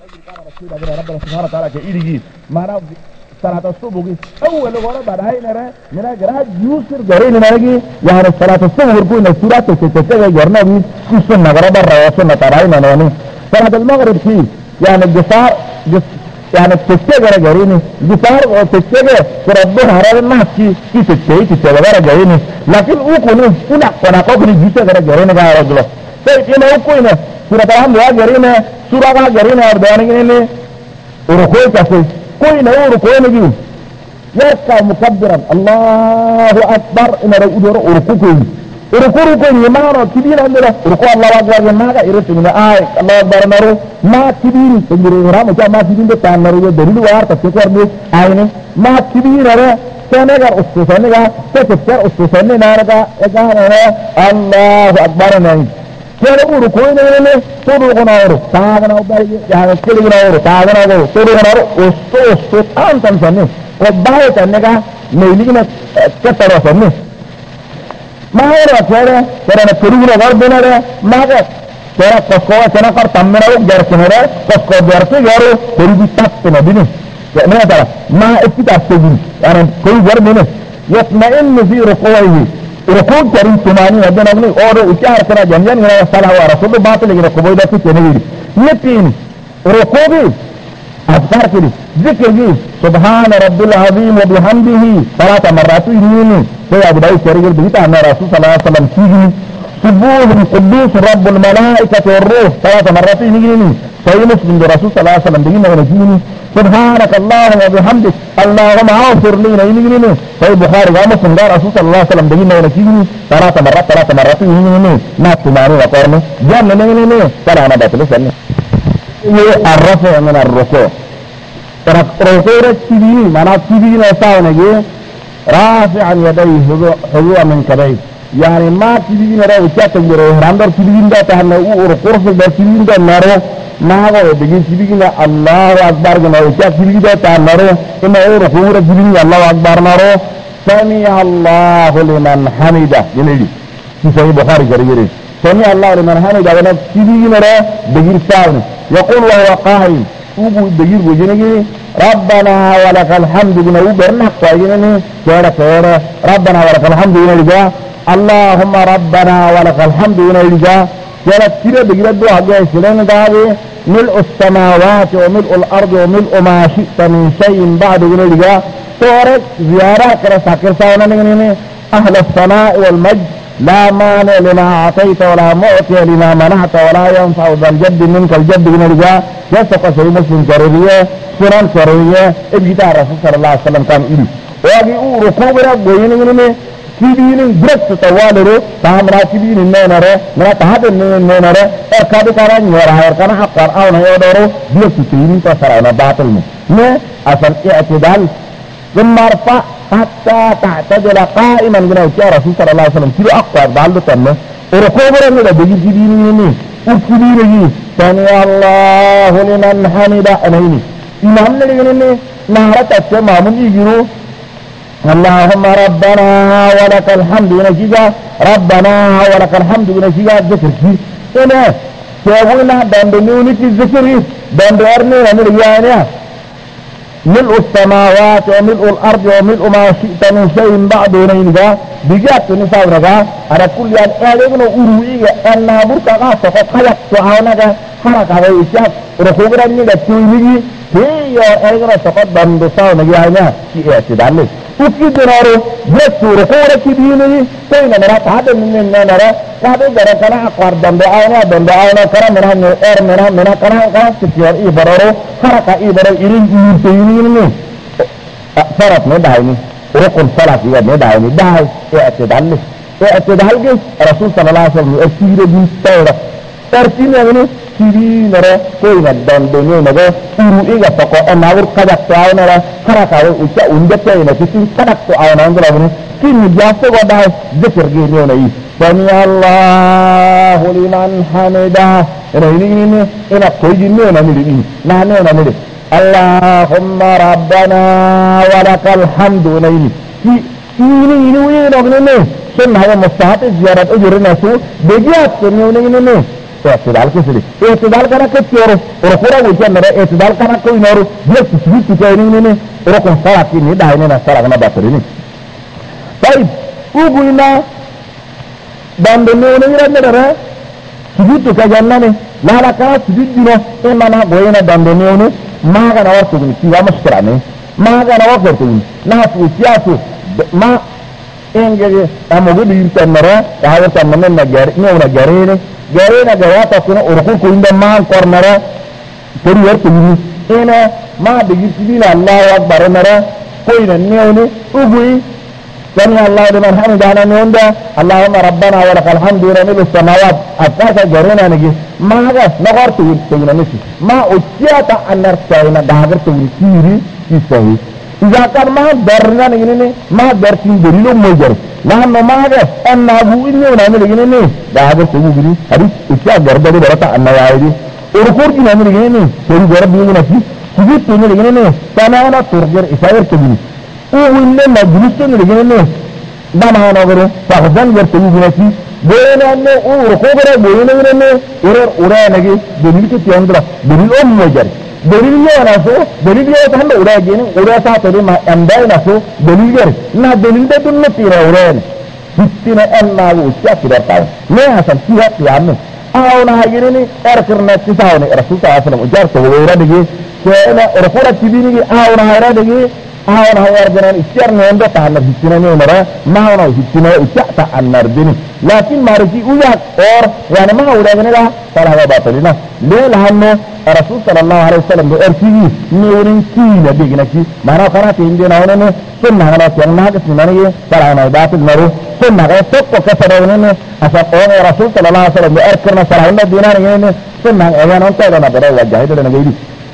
ربنا سبحانه وتعالى كإيدي ما صلاة الصبح أول مرة بدأي نرى من أجراد يوسر جرين نرجع يعني صلاة الصبح يقول نسورة تتجه جرنا بي كسرنا برا وصلنا تراينا نوني صلاة المغرب فيه يعني الجسار يعني تتجه جرين جسار وتتجه ربنا هذا الناس كي تتجه جرين لكن أوكونه كنا قبل جسر جرين كهذا رجلا فإنه أوكونه سورة الحمد لله جرين سورة جرين أردواني كني وركوع كفي كوي نور كوي نجيم يسكع مكبرا الله أكبر إن رؤور وركوع ركوع يمانو كبير عندنا ركوع الله أكبر يمانا إرث من الله أكبر نارو ما كبير تجري رام وجا ما كبير ده تان نارو دليل وار تفكر به عينه ما كبير هذا سنجار أسطوانة تفكر أسطوانة نارجا إجانا الله أكبر ناي كانوا ركوع نينه تروح نارو تاعنا وباي يعني كل نارو تاعنا وباي تروح نارو أسطو أنتم سنة وباي تنجا نيلينا كتر سنة ما هو رأسه ترى نكروه نقدر ده ما هو ترى كسكوا ترى كار تمنا وجرسنا ده كسكوا جرسه جارو كل تنا بينه يعني ترى ما اتفق تجين يعني كل جر بينه يطمئن في ركوعه ركوع كريم ثمانية هذا نقول اور وشار كنا جنجان هنا صلاة ورسول بات لكن ركوع ده في تنوير يتين ركوع أذكار كذي ذكر كذي سبحان رب العظيم وبحمده ثلاث مرات يمين في أبو داود شريك البيت أن رسول صلى الله عليه وسلم فيه سبوح القدوس رب الملائكة والروح ثلاث مرات يمين في مسلم رسول صلى الله عليه وسلم بيجينا ونجيني سبحانك اللهم وبحمدك اللهم اغفر لنا يمين في البخاري ومسلم رسول صلى الله عليه وسلم بيجينا ونجيني ثلاث مرات يمين ما تمارين وقرنه جنة يمين ترى أنا بطلس أنه الرفع من الركوع ركوع التبيين معنى التبيين يساونه رافعا يديه حذو من كبيه يعني ما تبيين رأو تاتن جره راندر تبيين ده تهنا وركوع في التبيين ده نارو ما هو بيجي تبيين الله أكبر جنا وجات تبيين ده تهنا إنه وركوع تبيين الله أكبر نارو سمع الله لمن حمده جنيدي في صحيح البخاري جريري سمع الله لمن حمده وانا تبيين رأو بيجي ساونه يقول وهو قائم أبو بجير بجنيه ربنا ولك الحمد بنو برنا قائلني كيرا ربنا ولك الحمد بنرجع اللهم ربنا ولك الحمد بنرجع كيرا كيرا بجير الدعاء جاي سلام دعوي ملء السماوات وملء الأرض وملء ما شئت من شيء بعد بنرجع تورك زيارة كرا ساكر ساونا نغنيني أهل الثناء والمجد لا مانع لما أعطيت ولا معطي لما منعت ولا ينفع ذا الجد منك الجد بنرجع يسقى سيد مسلم كريرية سنان كريرية ابجتاء الرسول صلى الله عليه وسلم كان إلي واجي ركوبنا بوينيني كبيرين برس توالرو تامرا كبيرين نينارو منا تهدن نينارو اركادو كاران يورا اركانا حقار آونا يودورو بير تتيرين تسرانا باطل نه أصل اعتدال ثم ارفع حتى تعتدل قائما من وجه رسول صلى الله عليه وسلم كيلو أقوى بعلو تنه وركوبنا من بيجي كبيرين وكبيرين سمع الله لمن حمده أنهيني إمام لغنيني نهرة السماء من يجرو اللهم ربنا ولك الحمد ونشيجا ربنا ولك الحمد ونشيجا ذكر كي إنا سيقولنا دندنوني في الذكر دندورني ومن ريانيا ملء السماوات وملء الأرض وملء ما شئت من شيء بعد ونينجا بجات نساء رجا على كل يوم أعلمنا أرويجا أن برتقى سقط خلق سعونك خلق هذا الشيء ركوبنا من التويجي هي أعلمنا سقط بندساو نجاهنا في اعتدال وكيد نارو بس ركوبنا كبيرني سينا مرا هذا من نارا هذا جرا كنا أقوار دندعنا كنا منها كنا سكير إبرارو خلق إبرارو إيرين إيرين فرق ندايني ركن صلاة ندايني داي اعتدال جس رسول صلى الله عليه وسلم أسير بيستورة ترتين يعني كذي نرى كوي ندان دنيا نجا أروي فقط أنا أقول كذا تعاو نرى خرق أو إيش أنجت يعني كذي كذا تعاو نانجلا بني كذي جاسة وده ذكر جيرنا نيجي سمع الله لمن حمده أنا كوي جنيه نميل نميل اللهم ربنا ولك الحمد نيني ini ini nogene sen haya mustahab ziyarat ujurna su begiat ni اعتدال كسري اعتدال كنا كتيرو وركورا وجه نرى اعتدال كنا كوي نورو بيت سبيت كاينين وركون ساكي ندا هنا سارغنا باترين طيب وبينا dandone ira nere sujudu ka jannane la la ka sujudu no e mana goyena dandone no maga na warto ni ti vamos strane maga na warto ni na fu tiato ma engege amogo di internere ya warto manne na gare no na gare na gawata kuno urku ko inda ma kornere peri warto ni ena ma de yisbila Allahu akbar nere ko ina neewni ugui سمع الله لمن حمده أنا نوندا اللهم ربنا ولك الحمد ونمل السماوات أتاك جرينا نجي ما هذا نغار تقول نسي ما أتيات أن نرسينا دهجر تقول كيري كيسه إذا كان ما درنا نجيني ما درتين دليل مجر نحن ما هذا أن نابو إني ونعمل نجيني دهجر تقول كيري هذه أتيات جردا برتا أن نيايدي أركور كي نعمل نجيني سوري جرب بيجي نسي سجود تقول نجيني سمعنا ترجر إسرائيل تقول وإننا مجلسون لجنة دام هنا غيره فخزان يرتوي بنفسي بينا إنه وركوبنا بينا إنه ورا نجي دليل كتير دليل مجر دليل يا ناسو دليل يا تهم ورا جينا ورا ساتري ما أمداي ناسو دليل غير نا دليل ده دلنا تيرا ورا بيتنا أنا وشيا كده تاو ما حسن فيها كلامه أنا هاجرني أركرنا تساوني رسول الله صلى الله عليه وسلم أجار تورا دقي كأنا ركوبنا تبيني أنا هايرا دقي أنا هايرجنا إشتر نيندا تهنا بيتنا نيمرا ما هو بيتنا إشتاء النار بني لكن مارجي وياك أور يعني ما هو لازم لا ترى هذا باطلنا ليه لأنه الرسول صلى الله عليه وسلم بأرسيه نورين كينا بيجنا كي ما أنا قرأت عندنا هنا سنة هنا كنا كسمنا نيجي ترى هنا باطل مرو سنة غير سوق كسرنا عشان أنا الرسول صلى الله عليه وسلم بأركنا ترى هنا دينا نيجي سنة أنا أنت أنا بدر وجهه لنا جيدي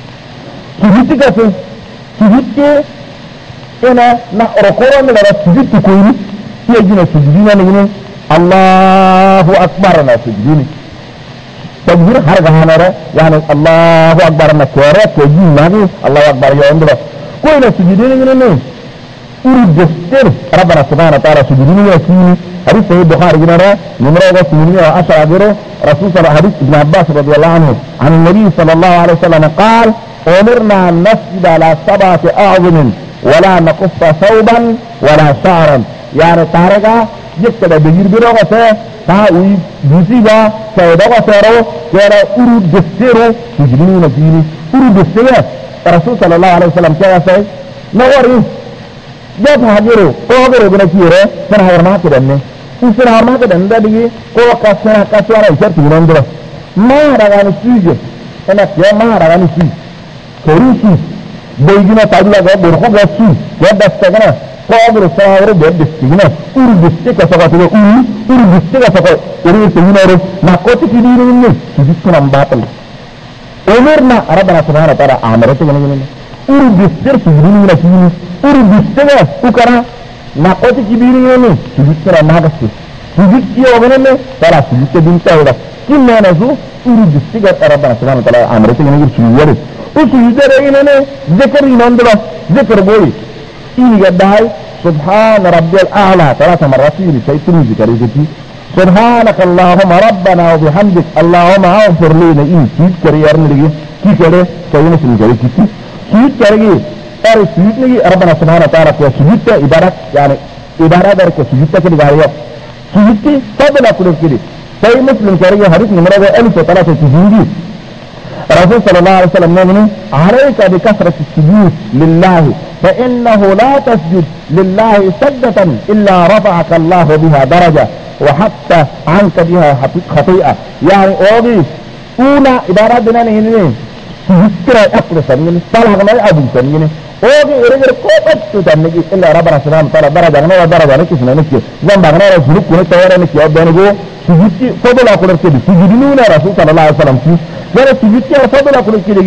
سجدت كسر سجدت أنا نأركورا من السجود تكويني يجينا سجدنا نجينا الله أكبر أنا سجدني تكبير حركة هنرا يعني الله أكبر أنا كورا تجينا نجي الله أكبر يا عمرو كوينا سجدنا نجينا أريد جسر ربنا سبحانه وتعالى سجدنا يسيني حديث صحيح البخاري جنرا نمرة 810 أجره رسول صلى الله حديث ابن عباس رضي الله عنه عن النبي صلى الله عليه وسلم قال أمرنا أن نسجد على 7 أعظم ولا نقص ثوبا ولا شعرا يعني تارجا جكدا بيجير بيروغا تاوي بيسيغا سيدوغا سيرو كيرا أرود جسيرو تجنين جيني أرود جسيرو الرسول صلى الله عليه وسلم كيرا سي نوري جاب هاجرو قوغرو بنا كيرا سنة هرما كدن سنة هرما كدن دا بيجي قوغا سنة كاسوانا يشار تجنين درا ما رغاني سيجي انا كيا ما رغاني سيجي كوريسي بيجينا تابلا غا برخو غا سي يا دستغنا قابر ساور بدستغنا ورغستك سقاتو ورغستك سقات ورغستغنا ناكوتي كيديرني سيسكنا باطل أمرنا ربنا سبحانه وتعالى أمرته جنجنا ورغستر سيديرنا سيني ورغستك وكرا ناكوتي كيديرني سيسكنا ناغستي سيسكي وغننا ترى سيسكي بنتا ودا كنا نزو ورغستك ربنا سبحانه وتعالى أمرته جنجنا سيوره وسجد إننا ذكر ينندلا ذكر بوي إني قداي سبحان ربي الأعلى 3 مرات في شيء ذكر يجي سبحانك اللهم ربنا وبحمدك اللهم اغفر لنا إن شيء كريار نلقي كي كره سوينا سنجري كي شيء كريه أر شيء نجي ربنا سبحانه وتعالى في سجود عبارة يعني عبارة dari sujud ke digaya sujud tabla kudu kiri sai muslim kariya hadis numero 1307 الرسول صلى الله عليه وسلم يقول عليك بكثرة السجود لله فإنه لا تسجد لله سجدة إلا رفعك الله بها درجة وحتى عنك بها خطيئة يعني أوضي أولى إبارة بنا نهيني سجدتنا أقل سنين صالح غنائي أبو سنين أوضي إرغر كوبت تتنجي إلا ربنا سبحانه وتعالى درجة غنائي درجة نكسنا نكي زنبا غنائي سلوك ونطوار نكي أبدا سجدتي فضل أقول كده سجدنونا رسول صلى الله عليه وسلم جرى سجدتي فضل أقول كده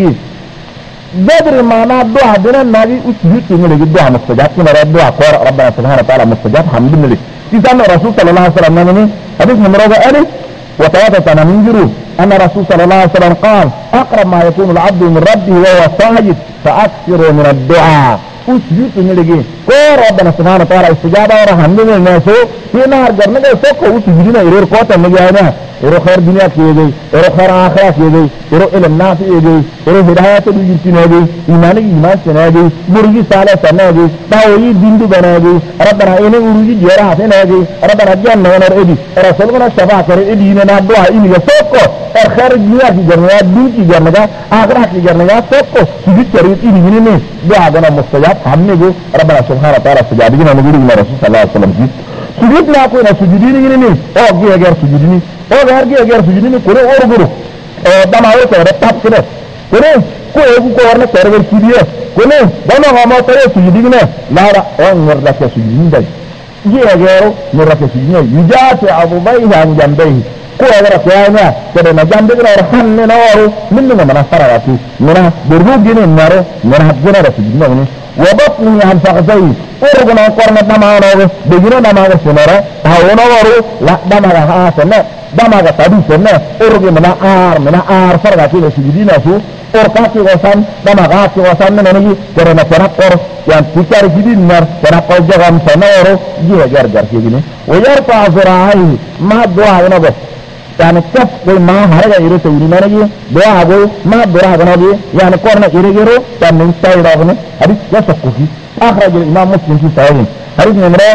بدر معنا الدعاء بنا النبي وسجدتي من الدعاء مستجاب كما الدعاء قرأ ربنا سبحانه وتعالى مستجاب حمد لله تسمى الرسول صلى الله عليه وسلم نمني حديث نمرة ألف وتواتة نمنجروا أن الرسول صلى الله عليه وسلم قال أقرب ما يكون العبد من ربه وهو ساجد فأكثر من الدعاء وسجود نلقي كور ربنا سبحانه وتعالى استجابة ورحمنا الناس في نهار جرنا سوكو وسجودنا يرور قوة مجانا يرو خير دنيا كيدي يرو خير آخرة كيدي يرو إلى الناس كيدي يرو هداية بيجتنادي إيمان إيمان سنادي مرجي صالح سنادي تاوي ديندو بنادي ربنا إنه مرجي جرا سنادي ربنا جنة ونرئدي رسولنا الشفاعة كرئدي إننا الدعاء إني سوكو خير دنيا كي جرنا دين كي جرنا آخرة كي جرنا سوكو سجود كريم إني هني دعاء جنا مستجاب हमने जो रब्बना सुब्हानहू तआला सजादी ना नबी रसूल सल्लल्लाहु अलैहि वसल्लम की सुजूद ना कोई ना सुजूदी नहीं और की अगर सुजूदी नहीं और घर की अगर सुजूदी नहीं कोई और गुरु दमाओ से रत्ताप करे कोई को और ने तेरे की दिए कोई दोनों हम तेरे सुजूदी में लारा और मरदा के सुजूदी नहीं ये अगर मरदा के सुजूदी नहीं युजात अबू बैह हम जंबे को अगर क्या है तेरे न जंबे और हम ने ना और मिलने में मना सारा राती मेरा दुर्गुण गिने मारो मेरा हाथ गिना सुजूदी नहीं وبطني عن فخذي ورغنا قرنا دماغنا بجنا دماغ سنرا هاونا ورو لا دماغ هاسنا دماغ تدي سنة ورغي من آر فرغا كده سجدينا سو ورقاتي وسان دماغاتي وسان من نجي كرنا كرقر يعني تكار جديد نار كرقر جغم سنورو جيه جرجر كده ويرفع ذراعيه ما دعا نبس يعني كف कोई माँ हरेगा इरे से उड़ी मारेगी दो आगो माँ दोरा बनाओगे यानी कोरना इरे गिरो तब नहीं चाहिए रावने हरी क्या सकते हैं आखिर जो इमाम मुस्लिम की साइड हरी number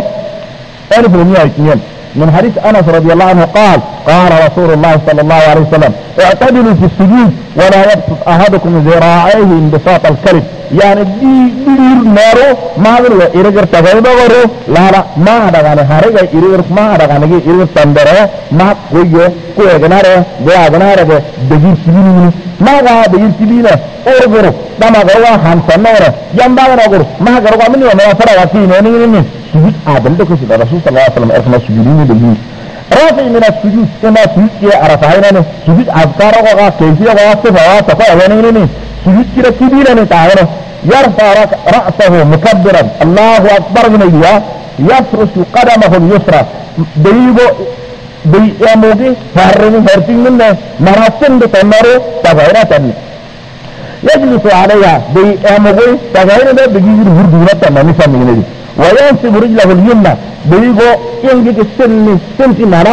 1202 من حديث أنس رضي الله عنه قال قال رسول الله صلى الله عليه وسلم اعتدلوا في السجود ولا يبسط أحدكم ذراعيه انبساط الكلب يعني دي نارو ما غير إيرجر تغيبا غيرو لا ما هذا غاني هاريجا إيرجر ما هذا غاني إيرجر تندرة ما كوي غناره ده غناره ده بيجي سبيني ما غا بيجي سبينه أورغرو ده ما غوا هم سنورة جنبا غنورو ما غروا مني وما فرا واتي نيني سجود آدم ده كذا رسول صلى الله عليه وسلم أرسل سجودين ده رافع من السجود كما سجود يا عرفاينا سجود أذكار وغا كيفية وغا صفات تقول أغنيني سجود كده كبيرة نتعاونه يرفع رأسه مكبرا الله أكبر من إياه يفرش قدمه اليسرى بيأموغي هرتين منه مراسم بتمره تغيرات يجلس عليها بيأموغي تغيرات بيجير هردونة تمامي سامي وينسب رجله اليمنى بيجو ينجي السن مرا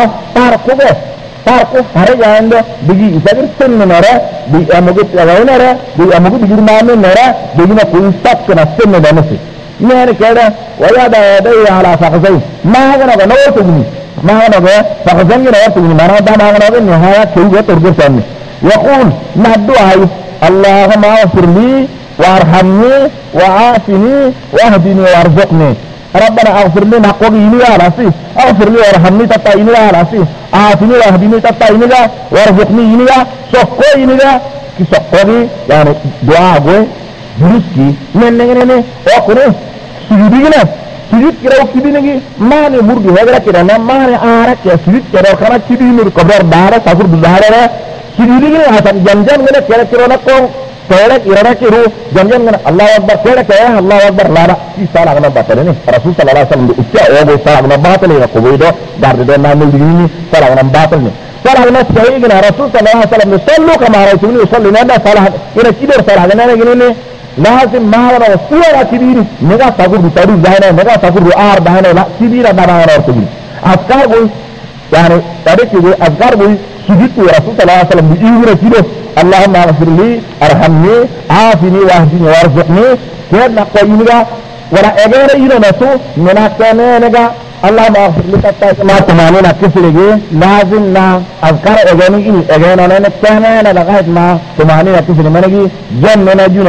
تاركو هرجع عنده بيجي يسافر سن مرا بيأموغي تغيرات بيأموغي بيجير مامي مرا بيجينا كل سب كنا سن دمسي يعني كده ويدا يديه على فخذيه ما هذا نور تجني ما هذا فخذيه نور تجني مرا دا ما هذا النهاية كيف ترجع سامي يقول ما الدعاء اللهم اغفر لي وارحمني وعافني واهدني وارزقني ربنا اغفر لي نقوي إني يا راسي اغفر لي وارحمني تتا إني يا راسي عافني واهدني تتا إني يا وارزقني إني يا سقوي إني يا كي سقوي يعني دعاء قوي برسكي نننننن وقنه سجودنا سجود كده وكبينه ما نمرد هذا كده ما نعرف يا سجود كده وكنا كبينه القبر دارة سافر بزهرة سجودنا هذا جنجان من كده نقول كذا إيرانا كيرو جنجان من الله أكبر كذا الله أكبر لا في سال أغنى باطلني رسول صلى الله عليه وسلم بيقول أو سال أغنى باطلني نقوله دار ده نعمل ديني سال أغنى باطلني سال أغنى سعيدنا رسول صلى الله عليه وسلم يصلوا كما رأيتوني يصلي نادا سال إذا كبر سال أغنى نجني لازم ما هو وسيلة كبيرة نجا سافر بتاريخ دهنا نجا سافر بآر دهنا لا كبيرة دهنا أرتبي أذكار بوي يعني تاريخ بوي أذكار بوي سجود رسول صلى الله عليه وسلم بيجي كده اللهم اغفر لي ارحمني عافني واهدني وارزقني كيف نقول نجا ولا أجر إيرو نسو مناكنا نجا اللهم اغفر لي تتا ما تماني نكسلجي لازم نا أذكار أجاني إيه أجانا نكنا لغاية ما تماني نكسل منجي جنة نجونا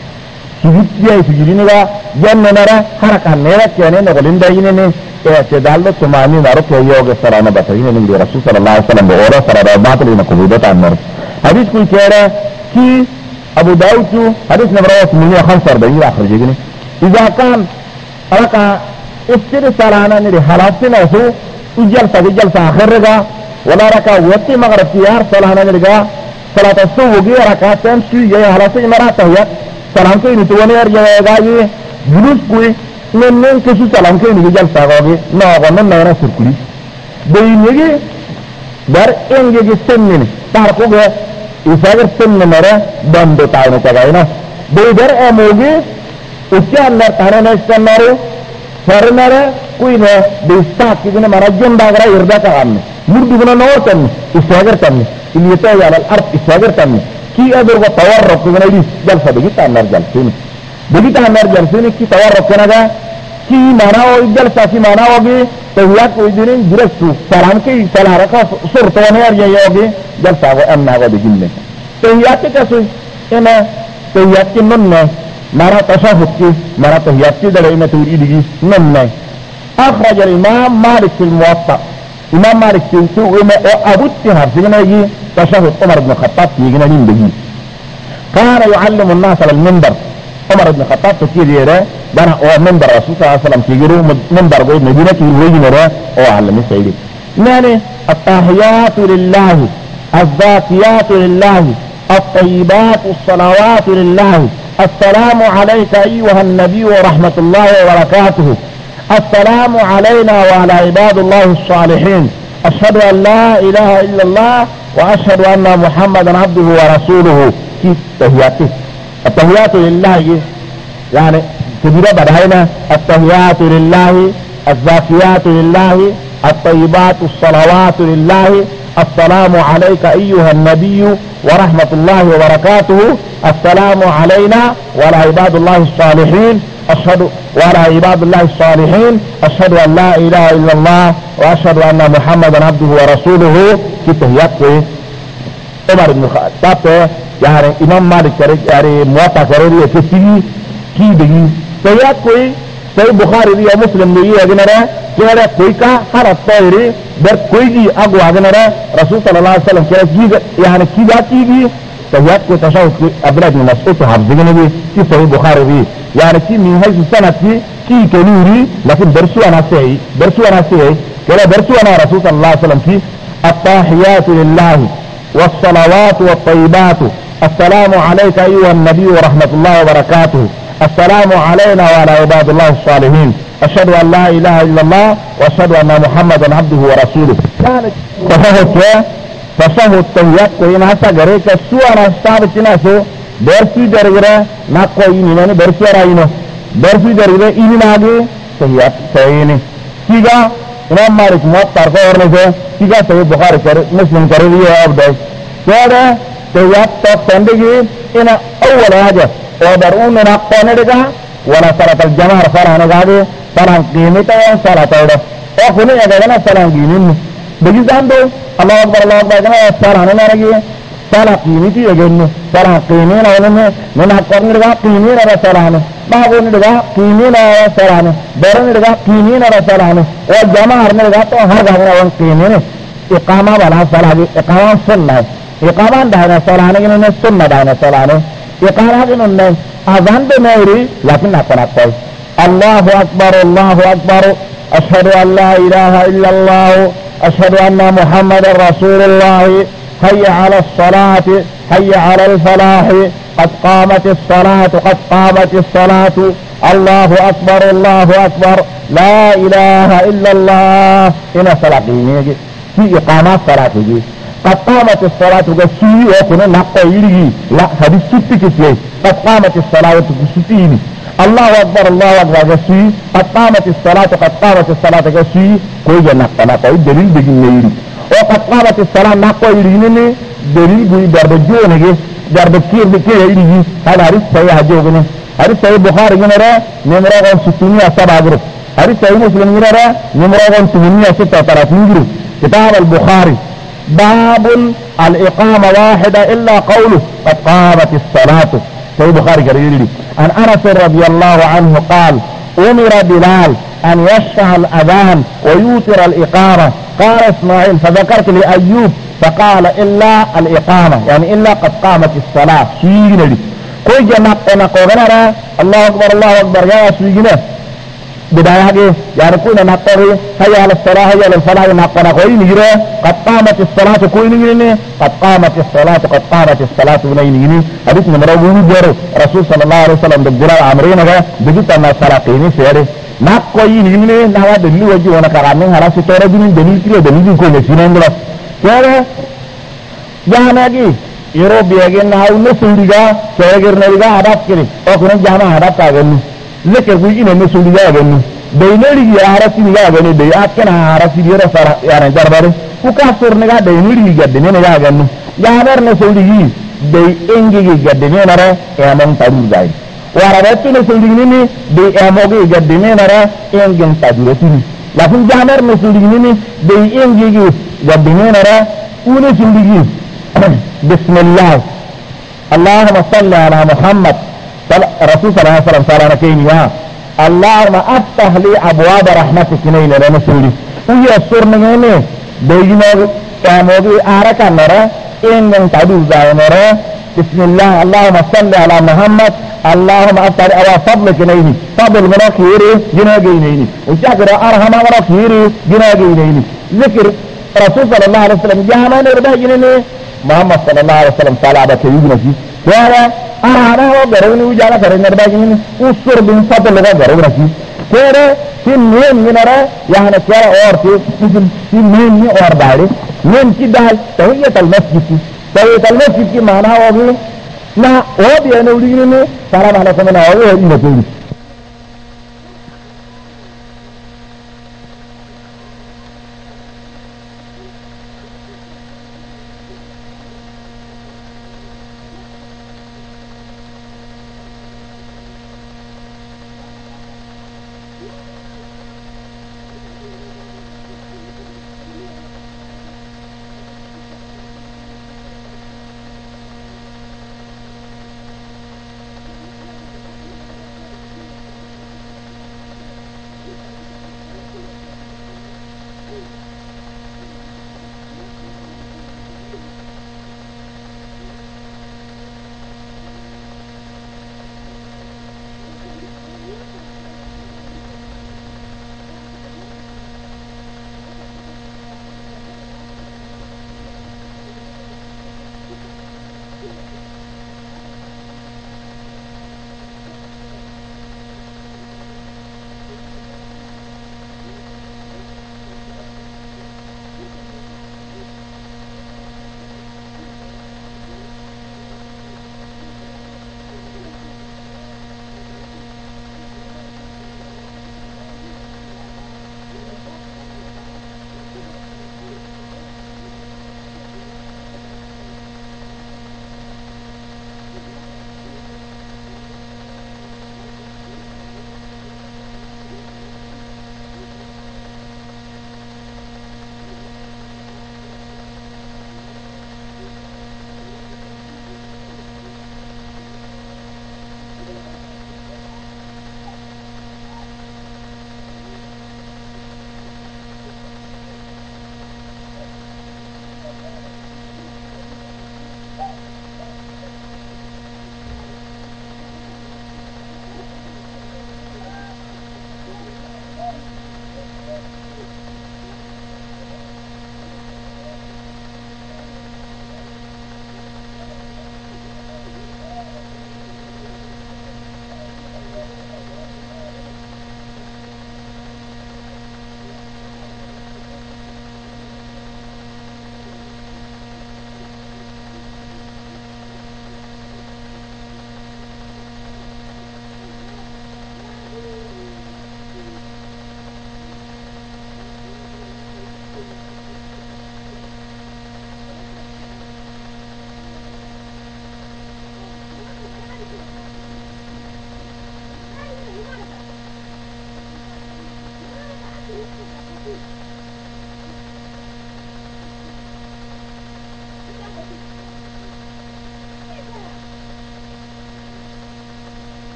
سجود جاي سجودي نجا جنة نرا حركة نرا كأنه نقولين داينه اعتدال تماني نارو كيوغ سرانا بطرين من رسول صلى الله عليه وسلم بغورة سرانا باطل نقبودة عمر حديث كل كيرا كي أبو داود حديث نمبر 845 آخر جيجني إذا كان ركع افتر سرانا نري حالاتنا سو جلسة آخر رجا ولا ركع وقت مغرب تيار سرانا نرجع صلاة الصبح وجي ركعتين سوي جاي حالاتنا مراتها سلام كي نتواني أرجع جاي جلوس كوي نن كسو سلام كي نيجي جلسة قاعد ناقنا نانا سركلي بينيجي dar engege semmini tar ko ge isagar semme mara bando taune tagaina be dar amoge uccan nar tarana istannaru farnara kuina be stak igina marajjam bagara irda kaamne murduguna notan isagar tamni iliyata ala al-ard isagar tamni ki adur ko tawarruk igina idis jalsa begita nar jalsini begita nar jalsini ki tawarruk kanaga ki manao jalsa ki manao ge tawiyat ko idinin direktu salam ki salaraka surtone ar yoge jalsa go amna go beginne tawiyat ka su ena tawiyat ki nonne mara tashahhud ki mara tawiyat ki dale ina turidigi nonne akhraj al-imam malik fi al-muwatta imam malik fi abutti harsigna yi tashahhud umar ibn khattab yigina nin begi kana yuallimu an-nas al-minbar عمر بن الخطاب تكير يرى بنا منبر رسول الله صلى الله عليه وسلم تيجرو منبر قوي مدينة كيروي نرى أو علم سيدي يعني التحيات لله الزاكيات لله الطيبات الصلوات لله السلام عليك أيها النبي ورحمة الله وبركاته السلام علينا وعلى عباد الله الصالحين أشهد أن لا إله إلا الله وأشهد أن محمدا عبده ورسوله في تحياته التحيات لله يعني كبيرة بدهينا التحيات لله الزاكيات لله الطيبات الصلوات لله السلام عليك أيها النبي ورحمة الله وبركاته السلام علينا وعلى عباد الله الصالحين وعلى عباد الله الصالحين أشهد أن لا إله إلا الله وأشهد أن محمدا عبده ورسوله في تحيات عمر بن الخطاب يعني إمام مالك يعني موافق كريري كسيجي كي بيجي سيات كوي سي بخاري دي مسلم دي أجنرا كيرا كوي كا حرف طائري در كوي دي أقوى أجنرا رسول صلى الله عليه وسلم كيرا كي يعني كي جاتيجي سيات كوي تشاهد أبلاد من مسؤول حفظ جنبي كي سي بخاري دي يعني كي من هاي السنة كي كنوري لكن درسوا أنا سي كلا درسوا أنا رسول صلى الله عليه وسلم كي التحيات لله والصلوات والطيبات السلام عليك أيها النبي ورحمة الله وبركاته السلام علينا وعلى عباد الله الصالحين أشهد أن لا إله إلا الله وأشهد أن محمدا عبده ورسوله تشهد تهيات كوين هسا غريك سوانا استعبت ناسو برسي درغرة ناقو إني برسي رأينو برسي درغرة إني ناقو تهيات سويني كيغا إمام مالك موت تاركو ورنسو كيغا سوي بخاري مسلم كريريه أبدأ كيغا تهيات تندقي إن أول حاجة ودرون ناقونا لغا ولا صلاة الجماعة فرحنا غادي صلاة قيمتا صلاة ودا وخوني أغانا صلاة قيمين بجي زاندو الله أكبر كنا صلاة نرغي صلاة قيمتي أغنو صلاة قيمين أغنو نناقونا لغا قيمين أغا صلاة ما قونا لغا قيمين أغا صلاة درون لغا قيمين أغا صلاة والجماعة لغا تو هر غانا وان قيمين إقامة ولا صلاة إقامة سنة إقامة دهنا صلاة نجن السنة دهنا صلاة إقامة نجن أذان بنوري لكن أقول الله أكبر أشهد أن لا إله إلا الله أشهد أن محمد رسول الله حي على الصلاة حي على الفلاح قد قامت الصلاة الله أكبر لا إله إلا الله إن صلاة في إقامة صلاة قد قامت الصلاة وقسي وكنا نقويره لا هذه ستة كسي قد قامت الصلاة وقسيني الله أكبر قسي قد قامت الصلاة قسي كوي نقوي دليل بجنيري وقد قامت الصلاة نقويره دليل بي دربجونه درب كير يريجي هذا حديث صحيح جوجنه حديث صحيح بخاري جنرا نمرة 607 جروب حديث صحيح مسلم جنرا نمرة 836 جروب كتاب البخاري باب الإقامة واحدة إلا قوله قد قامت الصلاة صحيح بخاري كريم عن أنس رضي الله عنه قال أمر بلال أن يشفع الأذان ويوتر الإقامة قال إسماعيل فذكرت لأيوب فقال إلا الإقامة يعني إلا قد قامت الصلاة سيجنا لي كل جماعة نقوغنا الله أكبر يا سيجنا بداية ياركون نقوغي هيا على الصلاة هيا على الفلاح نقونا قوي نجرى قد قامت الصلاة كوي نجرى قد قامت الصلاة ونين نجرى حديث نمرون جرى رسول صلى الله عليه وسلم بالجلال عمرين بجيت أن الصلاة قيني سيري نقوي نجرى نوا دليل وجه ونكرامين على ستورة دليل كلا دليل كل نسينا kere jamagi iro biagin na hauna suliga kere naliga hadap kiri okuna jama hadap ta gani leke ku ina ne suliga gani dai ne riga harasi ni ga gani dai akena harasi dira sara yana jarbare ku ka surniga dai ni riga de ne ga gani jamar ne suligi dai engi gadde ne nara emon taru dai wara betu ne suligi ni dai emogi gadde ne nara engen taru tini lafun jamar ne suligi ni dai engi gadde ne nara une suligi bismillah allahumma salli ala muhammad rasul sallallahu alaihi wasallam kayniya allahumma aftah li abwaab rahmatik nayna lana suligi uya surniga dai no emogi araka nara إن تعدو زاينرا بسم الله اللهم صل على محمد اللهم أفتح على فضلك نيني فضل منك يري جناجي نيني وشاكر أرحم منك يري جناجي نيني ذكر رسول صلى الله عليه وسلم جانا نربا جنيني محمد صلى الله عليه وسلم تعالى بك يجنسي وهذا أرحم وقروني وجانا كرين نربا جنيني وصر بن فضل لك قروني كورا في مين منرا يعني كورا أورتي في مين أور داري من كده تهية المسجد की माना होगी ना वो भी है नौड़ी में सारा माना समझना होगी है इन बच्चों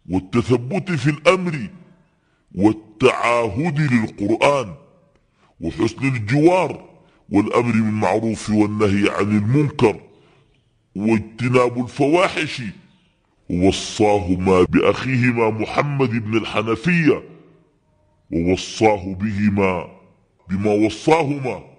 والتثبت في الأمر والتعاهد للقرآن وحسن الجوار والأمر بالمعروف والنهي عن المنكر واجتناب الفواحش. ووصاهما بأخيهما محمد بن الحنفية ووصاه بما وصاهما